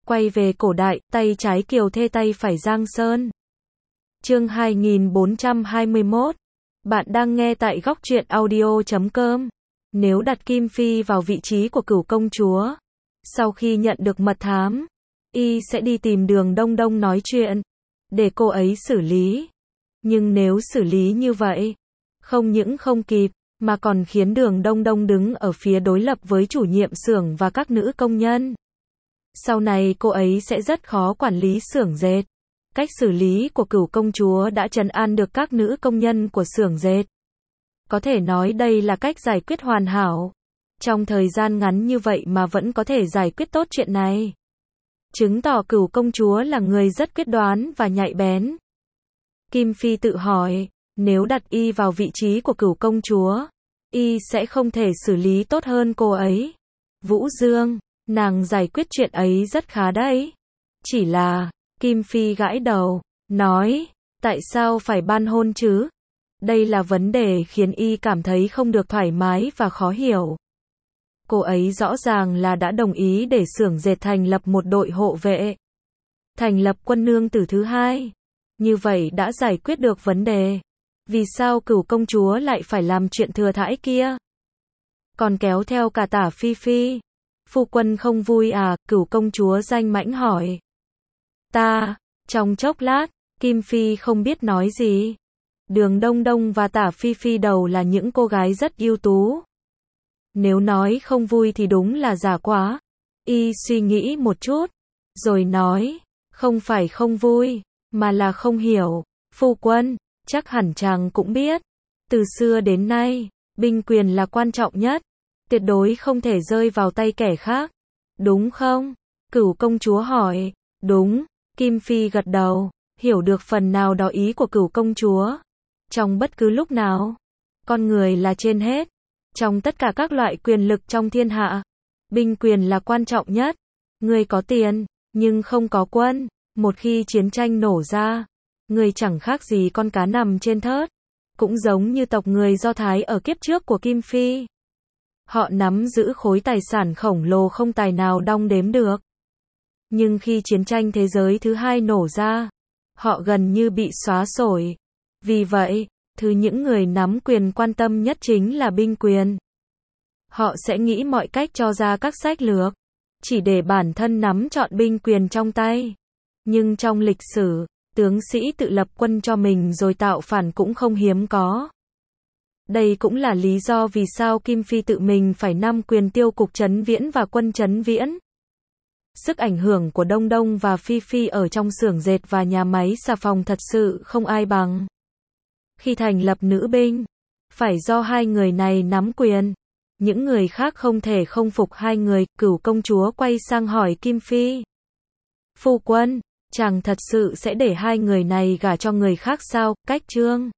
Quay về cổ đại, tay trái Kiều Thê tay phải Giang Sơn. Chương 2421. Bạn đang nghe tại góc truyện audio.com. Nếu đặt Kim Phi vào vị trí của Cửu công chúa, sau khi nhận được mật thám, y sẽ đi tìm Đường Đông Đông nói chuyện, để cô ấy xử lý. Nhưng nếu xử lý như vậy, không những không kịp, mà còn khiến Đường Đông Đông đứng ở phía đối lập với chủ nhiệm xưởng và các nữ công nhân. Sau này cô ấy sẽ rất khó quản lý xưởng dệt. Cách xử lý của Cửu công chúa đã trấn an được các nữ công nhân của xưởng dệt. Có thể nói đây là cách giải quyết hoàn hảo. Trong thời gian ngắn như vậy mà vẫn có thể giải quyết tốt chuyện này, chứng tỏ Cửu công chúa là người rất quyết đoán và nhạy bén. Kim Phi tự hỏi, nếu đặt y vào vị trí của Cửu công chúa, y sẽ không thể xử lý tốt hơn cô ấy. Vũ Dương, nàng giải quyết chuyện ấy rất khá đấy. Chỉ là, Kim Phi gãi đầu, nói, tại sao phải ban hôn chứ? Đây là vấn đề khiến y cảm thấy không được thoải mái và khó hiểu. Cô ấy rõ ràng là đã đồng ý để xưởng dệt thành lập một đội hộ vệ, thành lập quân nương tử thứ hai. Như vậy đã giải quyết được vấn đề. Vì sao Cửu công chúa lại phải làm chuyện thừa thãi kia? Còn kéo theo cả Tả Phi Phi. Phu quân không vui à? Cửu công chúa danh mãnh hỏi. Trong chốc lát, Kim Phi không biết nói gì. Đường Đông Đông và Tả Phi Phi đầu là những cô gái rất ưu tú. Nếu nói không vui thì đúng là giả quá. Y suy nghĩ một chút, rồi nói, không phải không vui, mà là không hiểu. Phu quân, chắc hẳn chàng cũng biết, từ xưa đến nay, binh quyền là quan trọng nhất, tuyệt đối không thể rơi vào tay kẻ khác, đúng không? Cửu công chúa hỏi. Đúng. Kim Phi gật đầu, hiểu được phần nào đó ý của Cửu công chúa. Trong bất cứ lúc nào, con người là trên hết. Trong tất cả các loại quyền lực trong thiên hạ, binh quyền là quan trọng nhất. Người có tiền, nhưng không có quân, một khi chiến tranh nổ ra, người chẳng khác gì con cá nằm trên thớt. Cũng giống như tộc người Do Thái ở kiếp trước của Kim Phi. Họ nắm giữ khối tài sản khổng lồ không tài nào đong đếm được. Nhưng khi chiến tranh thế giới thứ hai nổ ra, họ gần như bị xóa sổ. Vì vậy, thứ những người nắm quyền quan tâm nhất chính là binh quyền. Họ sẽ nghĩ mọi cách cho ra các sách lược, chỉ để bản thân nắm trọn binh quyền trong tay. Nhưng trong lịch sử, tướng sĩ tự lập quân cho mình rồi tạo phản cũng không hiếm có. Đây cũng là lý do vì sao Kim Phi tự mình phải nắm quyền tiêu cục Trấn Viễn và quân Trấn Viễn. Sức ảnh hưởng của Đông Đông và Phi Phi ở trong xưởng dệt và nhà máy xà phòng thật sự không ai bằng. Khi thành lập nữ binh, phải do hai người này nắm quyền. Những người khác không thể không phục hai người. Cửu công chúa quay sang hỏi Kim Phi. Phu quân, chàng thật sự sẽ để hai người này gả cho người khác sao? Cách Trương